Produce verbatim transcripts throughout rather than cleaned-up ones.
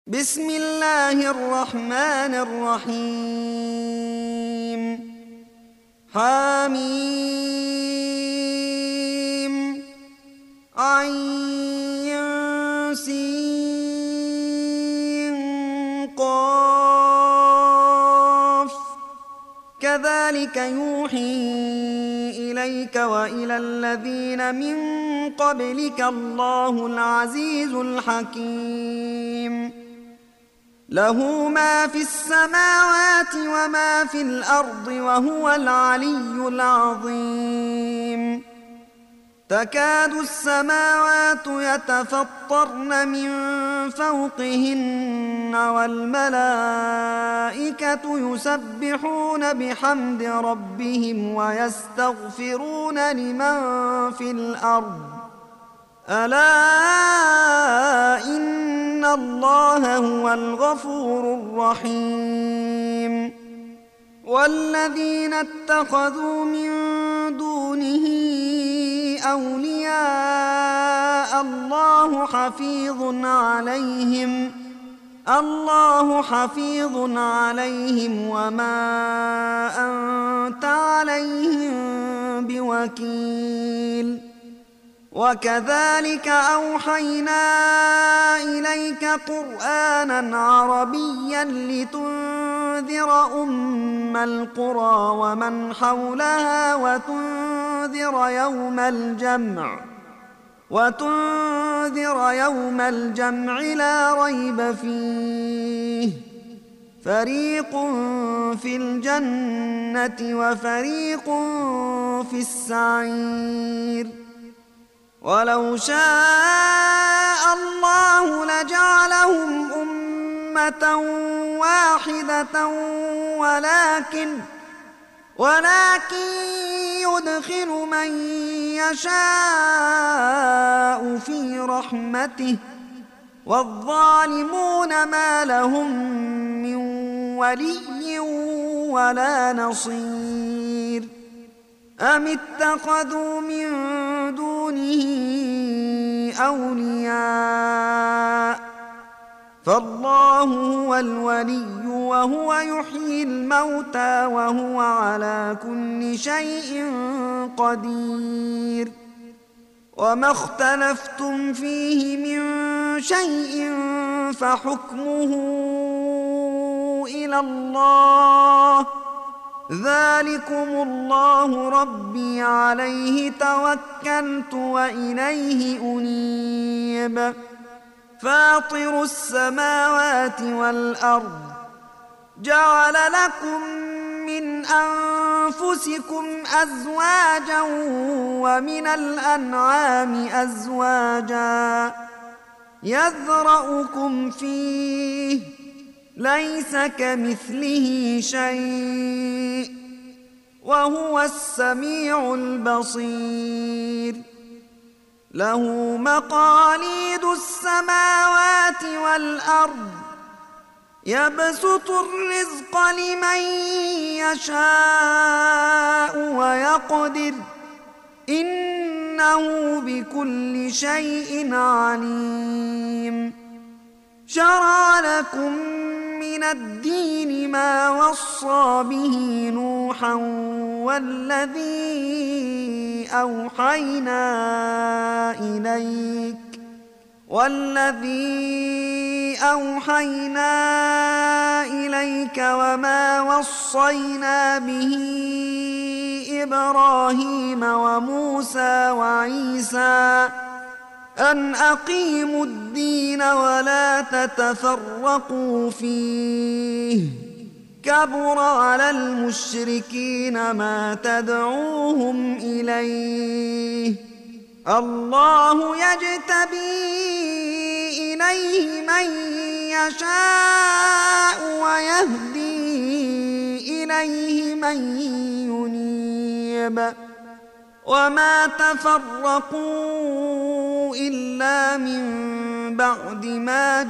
بسم الله الرحمن الرحيم حميم عين سين قاف كذلك يوحي إليك وإلى الذين من قبلك الله العزيز الحكيم له ما في السماوات وما في الأرض وهو العلي العظيم تكاد السماوات يتفطرن من فوقهن والملائكة يسبحون بحمد ربهم ويستغفرون لمن في الأرض ألا إن الله هو الغفور الرحيم والذين اتخذوا من دونه أولياء الله حفيظ عليهم الله حفيظ عليهم وما أنت عليهم بوكيل وكذلك أوحينا إليك قرآنا عربيا لتنذر أم القرى ومن حولها وتنذر يوم الجمع وتنذر يوم الجمع لا ريب فيه فريق في الجنة وفريق في السعير ولو شاء الله لجعلهم أمة واحدة ولكن ولكن يدخل من يشاء في رحمته والظالمون ما لهم من ولي ولا نصير أم اتخذوا من دونه أولياء فالله هو الولي وهو يحيي الموتى وهو على كل شيء قدير وما اختلفتم فيه من شيء فحكمه إلى الله ذلكم الله ربي عليه توكلت وإليه أنيب فاطر السماوات والأرض جعل لكم من أنفسكم أزواجا ومن الأنعام أزواجا يذرأكم فيه ليس كمثله شيء وهو السميع البصير له مقاليد السماوات والأرض يبسط الرزق لمن يشاء ويقدر إنه بكل شيء عليم شرع لكم من الدين ما وصى به نوحا والذي أوحينا إليك والذي أوحينا إليك وما وصينا به إبراهيم وموسى وعيسى أن أقيموا الدين ولا تتفرقوا فيه كبر على المشركين ما تدعوهم إليه الله يجتبي إليه من يشاء ويهدي إليه من ينيب وما تفرقوا إلا من بعد ما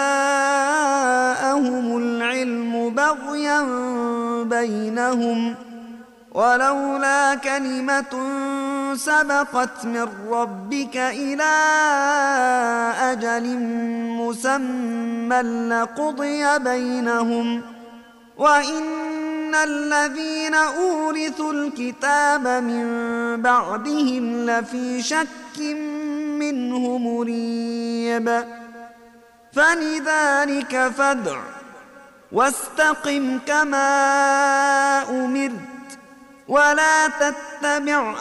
جاءهم العلم بغيا بينهم ولولا كلمة سبقت من ربك إلى أجل مسمى لقضي بينهم وإن الذين أورثوا الكتاب من بعدهم لفي شك منه مريب فلذلك فادع واستقم كما أمرت ولا تتبع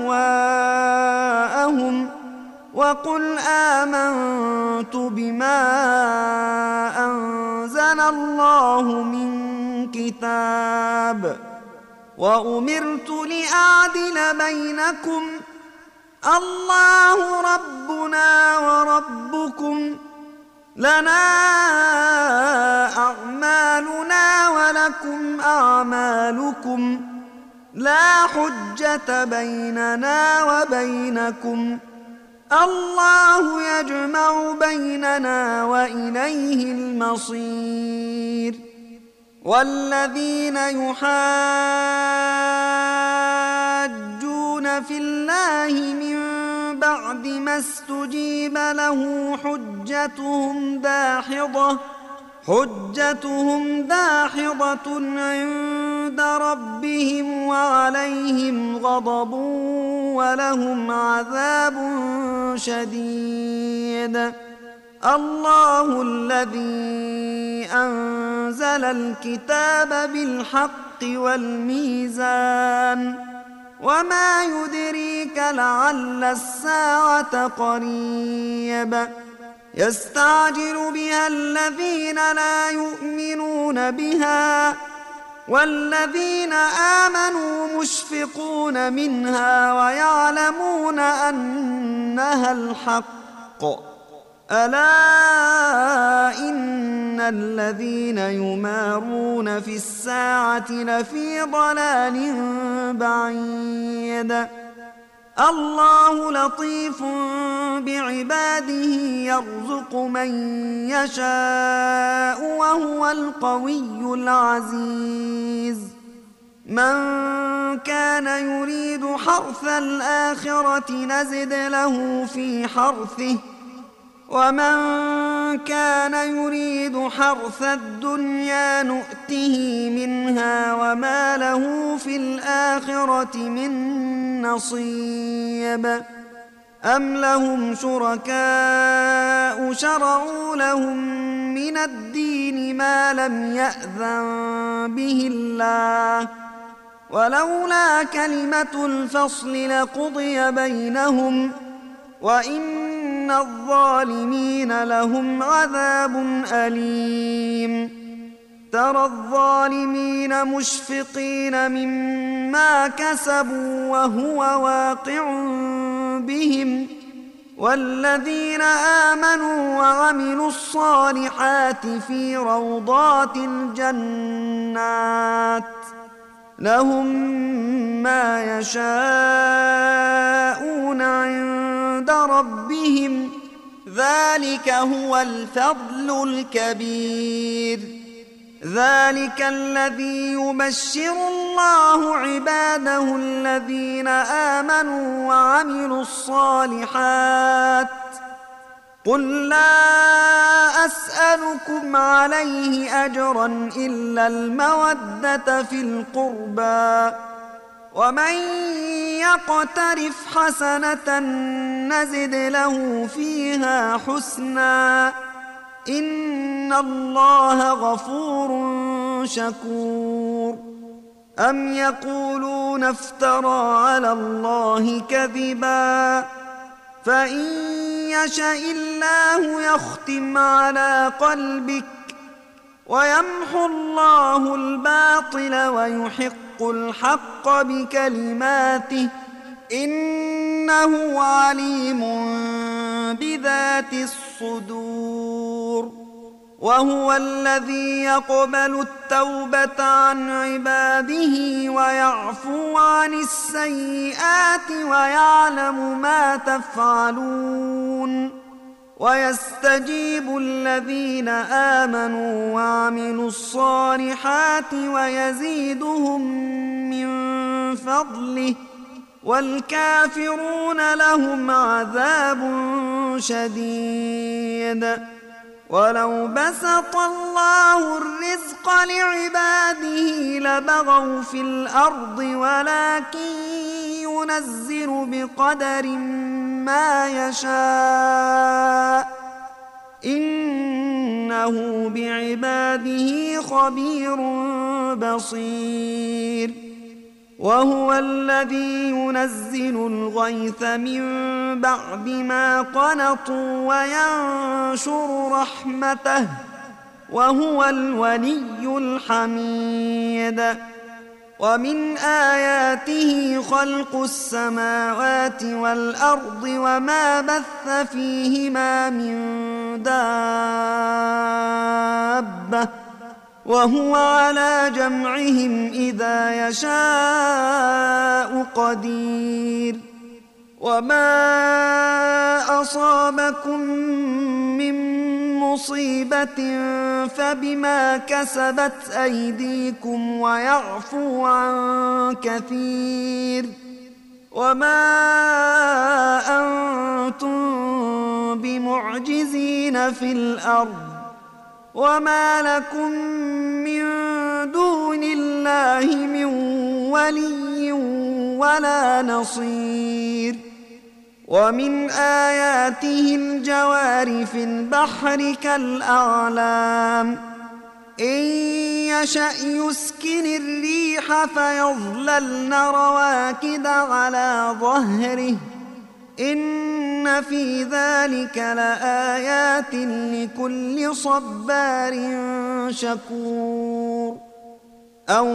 أهواءهم وقل آمنت بما أنزل الله من كتاب وأمرت لأعدل بينكم الله ربنا وربكم لنا أعمالنا ولكم أعمالكم لا حجة بيننا وبينكم الله يجمع بيننا وإليه المصير والذين يحاجون في الله من بعد ما استجيب له حجتهم داحضة حجتهم داحضة عند ربهم وعليهم غضب ولهم عذاب شديد الله الذي أنزل الكتاب بالحق والميزان وما يدريك لعل الساعة قريب يستعجل بها الذين لا يؤمنون بها والذين آمنوا مشفقون منها ويعلمون أنها الحق ألا إن الذين يمارون في الساعة لفي ضلال بعيد الله لطيف بعباده يرزق من يشاء وهو القوي العزيز من كان يريد حرث الآخرة نزد له في حرثه ومن كان يريد حرث الدنيا نؤته منها وما له في الآخرة من نصيب أم لهم شركاء شرعوا لهم من الدين ما لم يأذن به الله ولولا كلمة الفصل لقضي بينهم وإن الظالمين لهم عذاب أليم ترى الظالمين مشفقين مما كسبوا وهو واقع بهم والذين آمنوا وعملوا الصالحات في روضات الجنات لهم ما يشاءون عند ربهم ذلك هو الفضل الكبير ذلك الذي يبشر الله عباده الذين آمنوا وعملوا الصالحات قل لا أسألكم عليه أجرا إلا المودة في القربى ومن يقترف حسنة نزد له فيها حسنا إن الله غفور شكور أم يقولون افترى على الله كذبا فإن يشاء الله يختم على قلبك ويمحو الله الباطل ويحق الحق بكلماته إنه عليم بذات الصدور وهو الذي يقبل التوبة عن عباده ويعفو عن السيئات ويعلم ما تفعلون ويستجيب الذين آمنوا وعملوا الصالحات ويزيدهم من فضله والكافرون لهم عذاب شديد. ولو بسط الله الرزق لعباده لبغوا في الأرض ولكن ينزل بقدر ما يشاء إنه بعباده خبير بصير. وهو الذي ينزل الغيث من بعد ما قنطوا وينشر رحمته وهو الولي الحميد. ومن آياته خلق السماوات والأرض وما بث فيهما من دابة وهو على جمعهم إذا يشاء قدير. وما أصابكم من مصيبة فبما كسبت أيديكم ويعفو عن كثير. وما أنتم بمعجزين في الأرض وما لكم من دون الله من ولي ولا نصير. ومن آياته الجوار في البحر كالأعلام إن يشأ يسكن الريح فيظللن رواكد على ظهره إن في ذلك لآيات لكل صبار شكور. أو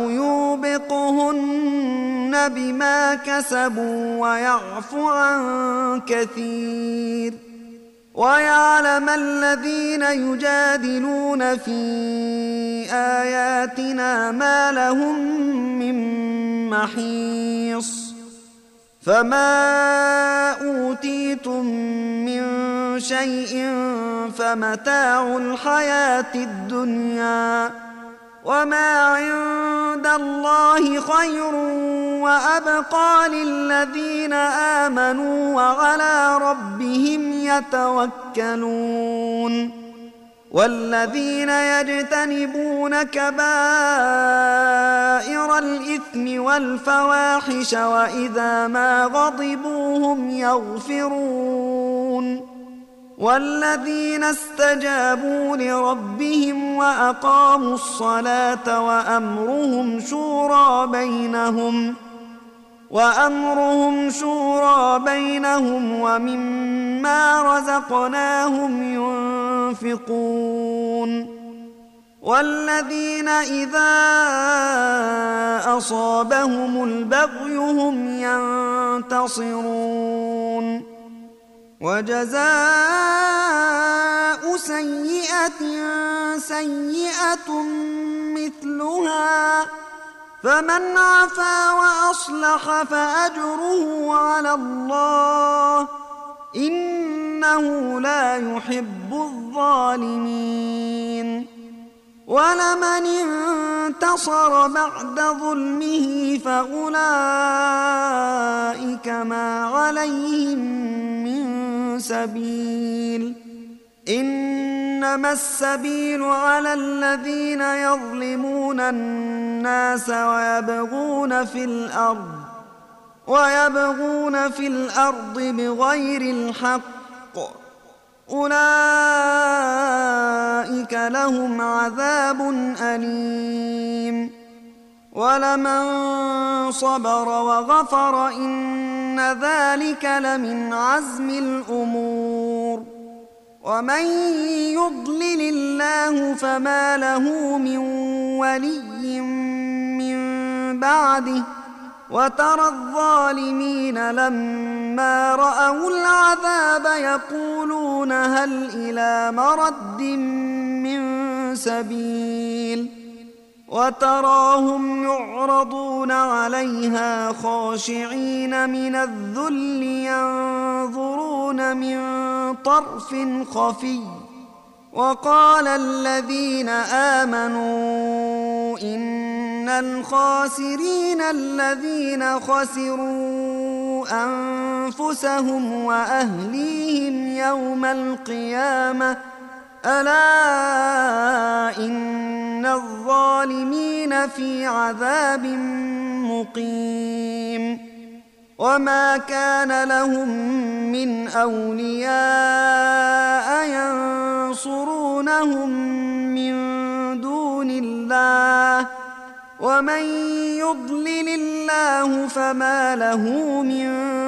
يوبقهن بما كسبوا ويعفو عن كثير. ويعلم الذين يجادلون في آياتنا ما لهم من محيص. فما أوتيتم من شيء فمتاع الحياة الدنيا وما عند الله خير وأبقى للذين آمنوا وعلى ربهم يتوكلون. والذين يجتنبون كبائر الإثم والفواحش وإذا ما غضبوا هم يغفرون. والذين استجابوا لربهم وأقاموا الصلاة وأمرهم شورى بينهم وأمرهم شورى بينهم ومما رزقناهم ينفقون. والذين إذا أصابهم البغي هم ينتصرون. وجزاء سيئة سيئة مثلها فمن عفا وأصلح فأجره على الله إنه لا يحب الظالمين. ولمن انتصر بعد ظلمه فأولئك ما عليهم من سبيل إنما السبيل على الذين يظلمون الناس ويبغون في الأرض ويبغون في الأرض بغير الحق أولئك لهم عذاب أليم. ولمن صبر وغفر إن ذلك لمن عزم الأمور. ومن يضلل الله فما له من ولي من بعده وترى الظالمين لما رأوا العذاب يقولون هل إلى مرد من سبيل وتراهم يعرضون عليها خاشعين من الذل ينظرون من طرف خفي. وقال الذين آمنوا إن الخاسرين الذين خسروا أنفسهم وأهليهم يوم القيامة ألا إن الظالمين في عذاب مقيم وما كان لهم من أولياء ينصرونهم من دون الله ومن يضلل الله فما له من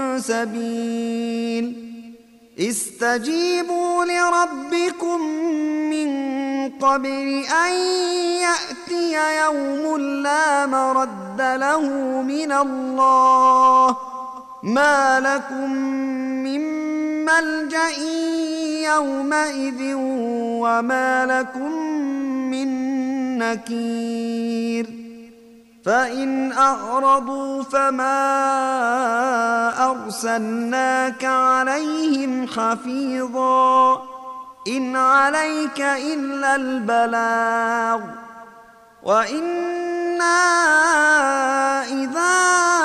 سبيل استجيبوا لربكم من قبل أن يأتي يوم لا مرد له من الله ما لكم من ملجأ يومئذ وما لكم من نكير فإن أعرضوا فما أرسلناك عليهم حفيظا إن عليك إلا البلاغ وإنا إذا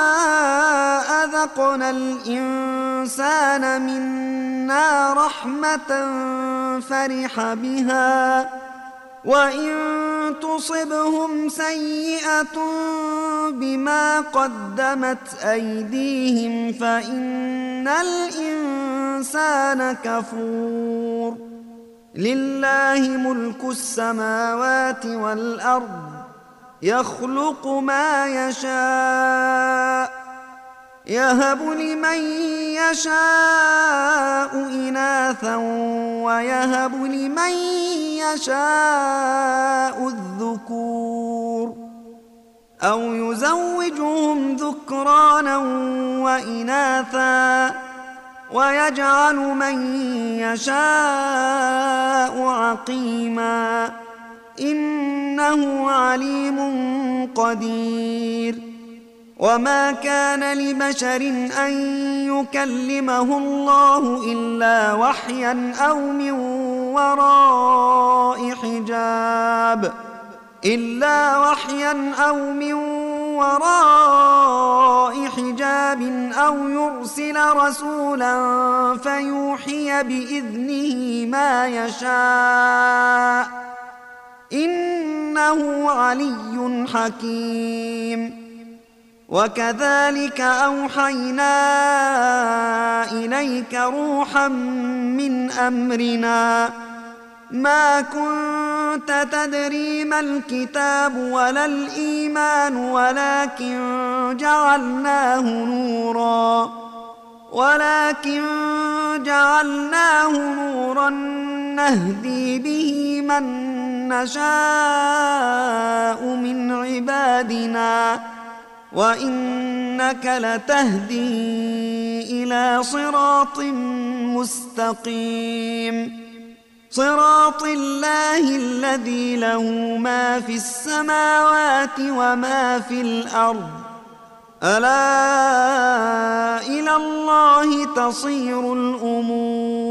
أذقنا الإنسان منا رحمة فرح بها وإن تصبهم سيئة بما قدمت أيديهم فإن الإنسان كفور لله ملك السماوات والأرض يخلق ما يشاء يهب لمن يشاء إناثا ويهب لمن يشاء الذكور أو يزوجهم ذكرانا وإناثا ويجعل من يشاء عقيما إنه عليم قدير وما كان لبشر أن يكلمه الله إلا وحيا أو من وراء حجاب إلا وحيا أو من وراء حجاب أو يرسل رسولا فيوحي بإذنه ما يشاء إنه علي حكيم وكذلك أوحينا إليك روحا من أمرنا ما كنت تدري ما الكتاب ولا الإيمان ولكن جعلناه نورا ولكن جعلناه نورا نهدي به من نشاء من عبادنا وإنك لتهدي إلى صراط مستقيم صراط الله الذي له ما في السماوات وما في الأرض ألا إلى الله تصير الأمور